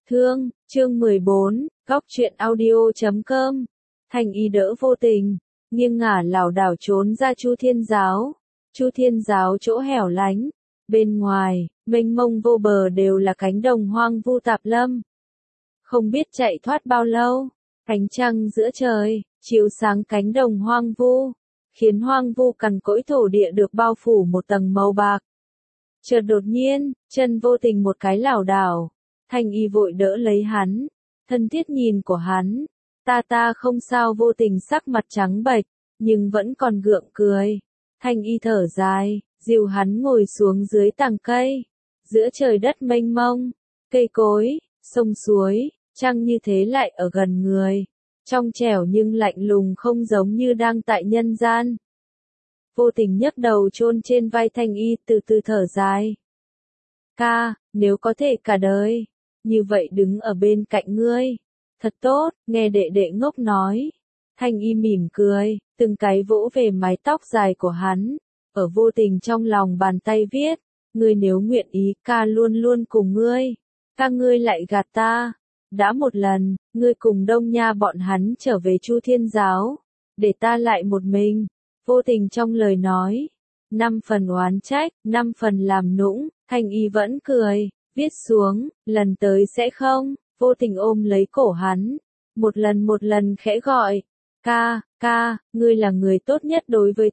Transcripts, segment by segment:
Thương, chương 14, góc truyện audio.com. Thanh Y đỡ Vô Tình, nghiêng ngả lảo đảo trốn ra Chu Thiên Giáo. Chu Thiên Giáo chỗ hẻo lánh, bên ngoài, mênh mông vô bờ đều là cánh đồng hoang vu tạp lâm. Không biết chạy thoát bao lâu, ánh trăng giữa trời, chiếu sáng cánh đồng hoang vu, khiến hoang vu cằn cỗi thổ địa được bao phủ một tầng màu bạc. Chợt đột nhiên, chân Vô Tình một cái lảo đảo. Thanh Y vội đỡ lấy hắn, thân thiết nhìn của hắn, ta không sao. Vô Tình sắc mặt trắng bệch, nhưng vẫn còn gượng cười. Thanh Y thở dài, dìu hắn ngồi xuống dưới tàng cây, giữa trời đất mênh mông, cây cối, sông suối, trăng như thế lại ở gần người, trong trẻo nhưng lạnh lùng không giống như đang tại nhân gian. Vô Tình nhấc đầu chôn trên vai Thanh Y từ từ thở dài. Ca, nếu có thể cả đời như vậy đứng ở bên cạnh ngươi, thật tốt. Nghe đệ đệ ngốc nói. Thanh Y mỉm cười, từng cái vỗ về mái tóc dài của hắn, ở Vô Tình trong lòng bàn tay viết, ngươi nếu nguyện ý, ca luôn luôn cùng ngươi. Ca ngươi lại gạt ta. Đã một lần, ngươi cùng Đông Nha bọn hắn trở về Chu Thiên Giáo, để ta lại một mình. Vô Tình trong lời nói, 5 phần oán trách, 5 phần làm nũng. Thanh Y vẫn cười, viết xuống, lần tới sẽ không. Vô Tình ôm lấy cổ hắn, một lần khẽ gọi, ca, ngươi là người tốt nhất đối với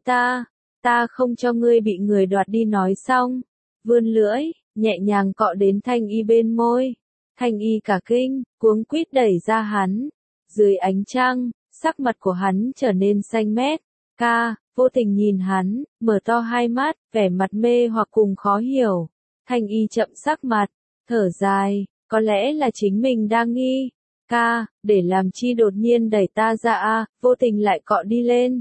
ta không cho ngươi bị người đoạt đi. Nói xong, vươn lưỡi, nhẹ nhàng cọ đến Thanh Y bên môi. Thanh Y cả kinh, cuống quýt đẩy ra hắn. Dưới ánh trăng, sắc mặt của hắn trở nên xanh mét. Ca, Vô Tình nhìn hắn, mở to hai mắt, vẻ mặt mê hoặc cùng khó hiểu. Thanh Y chậm sắc mặt, thở dài, có lẽ là chính mình đang nghi. Ca, để làm chi đột nhiên đẩy ta ra a? Vô Tình lại cọ đi lên,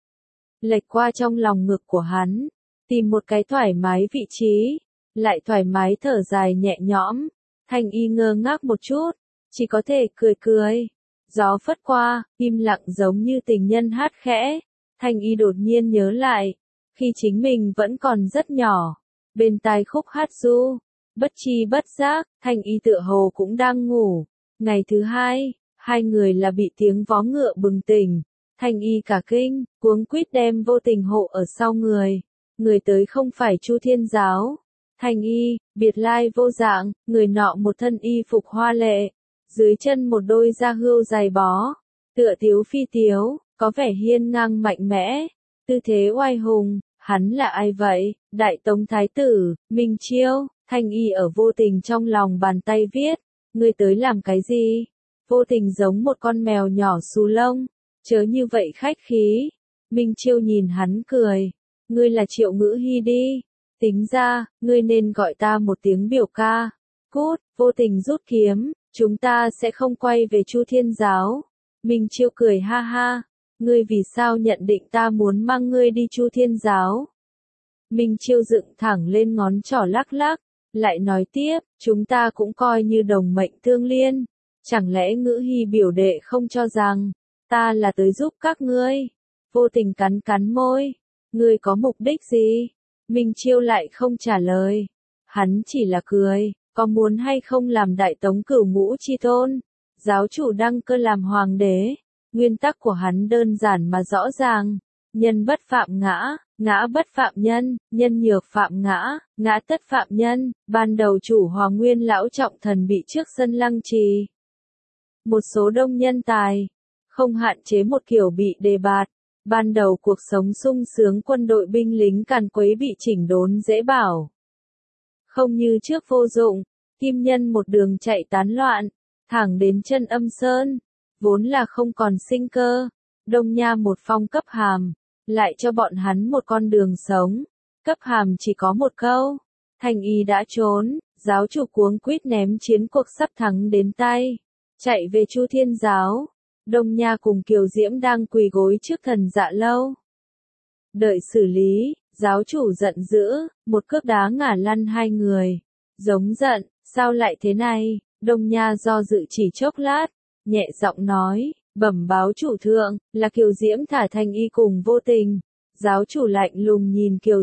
lệch qua trong lòng ngực của hắn, tìm một cái thoải mái vị trí, lại thoải mái thở dài nhẹ nhõm. Thanh Y ngơ ngác một chút, chỉ có thể cười. Gió phất qua, im lặng giống như tình nhân hát khẽ. Thanh Y đột nhiên nhớ lại, khi chính mình vẫn còn rất nhỏ, bên tai khúc hát ru, bất chi bất giác, Thanh Y tựa hồ cũng đang ngủ. Ngày thứ hai, hai người là bị tiếng vó ngựa bừng tỉnh. Thanh Y cả kinh, cuống quýt đem Vô Tình hộ ở sau người. Người tới không phải Chu Thiên Giáo. Thanh Y, biệt lai vô dạng, người nọ một thân y phục hoa lệ, dưới chân một đôi da hươu dày bó, tựa tiếu phi tiếu, có vẻ hiên ngang mạnh mẽ, tư thế oai hùng. Hắn là ai vậy? Đại Tống Thái tử, Minh Chiêu. Thanh Y ở Vô Tình trong lòng bàn tay viết, ngươi tới làm cái gì? Vô Tình giống một con mèo nhỏ xù lông, chớ như vậy khách khí. Minh Chiêu nhìn hắn cười, ngươi là Triệu Ngữ Hy đi. Tính ra, ngươi nên gọi ta một tiếng biểu ca. Cút. Vô Tình rút kiếm, chúng ta sẽ không quay về Chu Thiên Giáo. Minh Chiêu cười ha ha, ngươi vì sao nhận định ta muốn mang ngươi đi Chu Thiên Giáo? Minh Chiêu dựng thẳng lên ngón trỏ lắc lắc, lại nói tiếp, chúng ta cũng coi như đồng mệnh tương liên. Chẳng lẽ Ngữ Hy biểu đệ không cho rằng ta là tới giúp các ngươi? Vô Tình cắn môi, ngươi có mục đích gì? Minh Chiêu lại không trả lời, hắn chỉ là cười, có muốn hay không làm Đại Tống Cửu Ngũ chi tôn, giáo chủ đăng cơ làm hoàng đế. Nguyên tắc của hắn đơn giản mà rõ ràng, nhân bất phạm ngã, ngã bất phạm nhân, nhân nhược phạm ngã, ngã tất phạm nhân. Ban đầu chủ Hoàng Nguyên lão trọng thần bị trước sân lăng trì. Một số đông nhân tài, không hạn chế một kiểu bị đề bạt. Ban đầu cuộc sống sung sướng, quân đội binh lính càn quấy bị chỉnh đốn dễ bảo. Không như trước vô dụng, kim nhân một đường chạy tán loạn, thẳng đến chân Âm Sơn, vốn là không còn sinh cơ. Đông Nha một phong cấp hàm, lại cho bọn hắn một con đường sống. Cấp hàm chỉ có một câu, Thanh Y đã trốn. Giáo chủ cuống quýt ném chiến cuộc sắp thắng đến tay, chạy về Chu Thiên Giáo. Đông Nha cùng Kiều Diễm đang quỳ gối trước Thần Dạ Lâu, đợi xử lý. Giáo chủ giận dữ, một cước đá ngả lăn hai người, giống giận, sao lại thế này? Đông Nha do dự chỉ chốc lát, nhẹ giọng nói, bẩm báo chủ thượng, là Kiều Diễm thả Thanh Y cùng Vô Tình. Giáo chủ lạnh lùng nhìn Kiều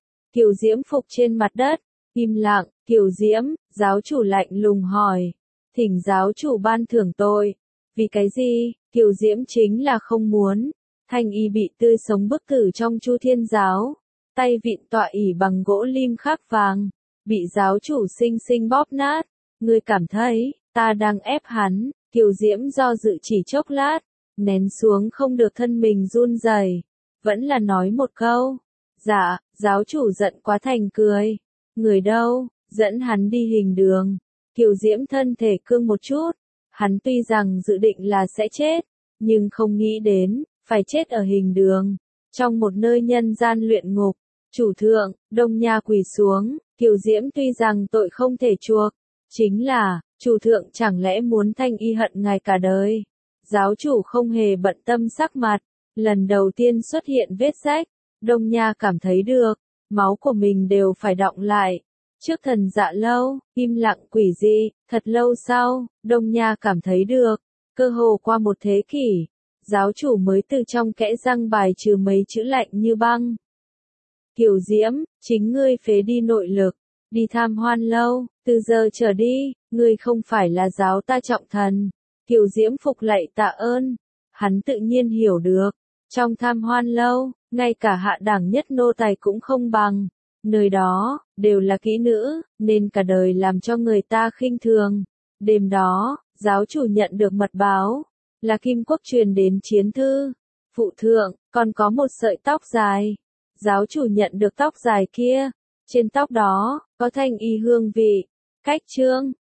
Diễm phục trên mặt đất, im lặng. Kiều Diễm, giáo chủ lạnh lùng hỏi, thỉnh giáo chủ ban thưởng tội. Vì cái gì? Kiều Diễm chính là không muốn. Thanh y bị tươi sống bức tử trong Chu Thiên giáo. Tay vịn tọa ỷ bằng gỗ lim khắc vàng. Bị giáo chủ xinh xinh bóp nát. Ngươi cảm thấy, ta đang ép hắn. Kiều Diễm do dự chỉ chốc lát. Nén xuống không được thân mình run rẩy. Vẫn là nói một câu. Dạ, giáo chủ giận quá thành cười. Người đâu? Dẫn hắn đi hình đường. Kiều Diễm thân thể cương một chút. Hắn tuy rằng dự định là sẽ chết, nhưng không nghĩ đến, phải chết ở hình đường. Trong một nơi nhân gian luyện ngục. Chủ thượng, Đông Nha quỳ xuống. Kiều Diễm tuy rằng tội không thể chuộc. Chính là, chủ thượng chẳng lẽ muốn Thanh y hận ngài cả đời. Giáo chủ không hề bận tâm sắc mặt. Lần đầu tiên xuất hiện vết rách. Đông Nha cảm thấy được. Máu của mình đều phải đọng lại. Trước thần dạ lâu, im lặng quỷ dị, thật lâu sau, Đông Nha cảm thấy được. Cơ hồ qua một thế kỷ, giáo chủ mới từ trong kẽ răng bài trừ mấy chữ lạnh như băng. Kiều Diễm, chính ngươi phế đi nội lực, đi tham hoan lâu, từ giờ trở đi, ngươi không phải là giáo ta trọng thần. Kiều Diễm phục lạy tạ ơn, hắn tự nhiên hiểu được, trong tham hoan lâu, ngay cả hạ đẳng nhất nô tài cũng không bằng. Nơi đó, đều là kỹ nữ, nên cả đời làm cho người ta khinh thường. Đêm đó, giáo chủ nhận được mật báo, là Kim Quốc truyền đến chiến thư. Phụ thượng, còn có một sợi tóc dài. Giáo chủ nhận được tóc dài kia. Trên tóc đó, có thanh y hương vị. Cách chương.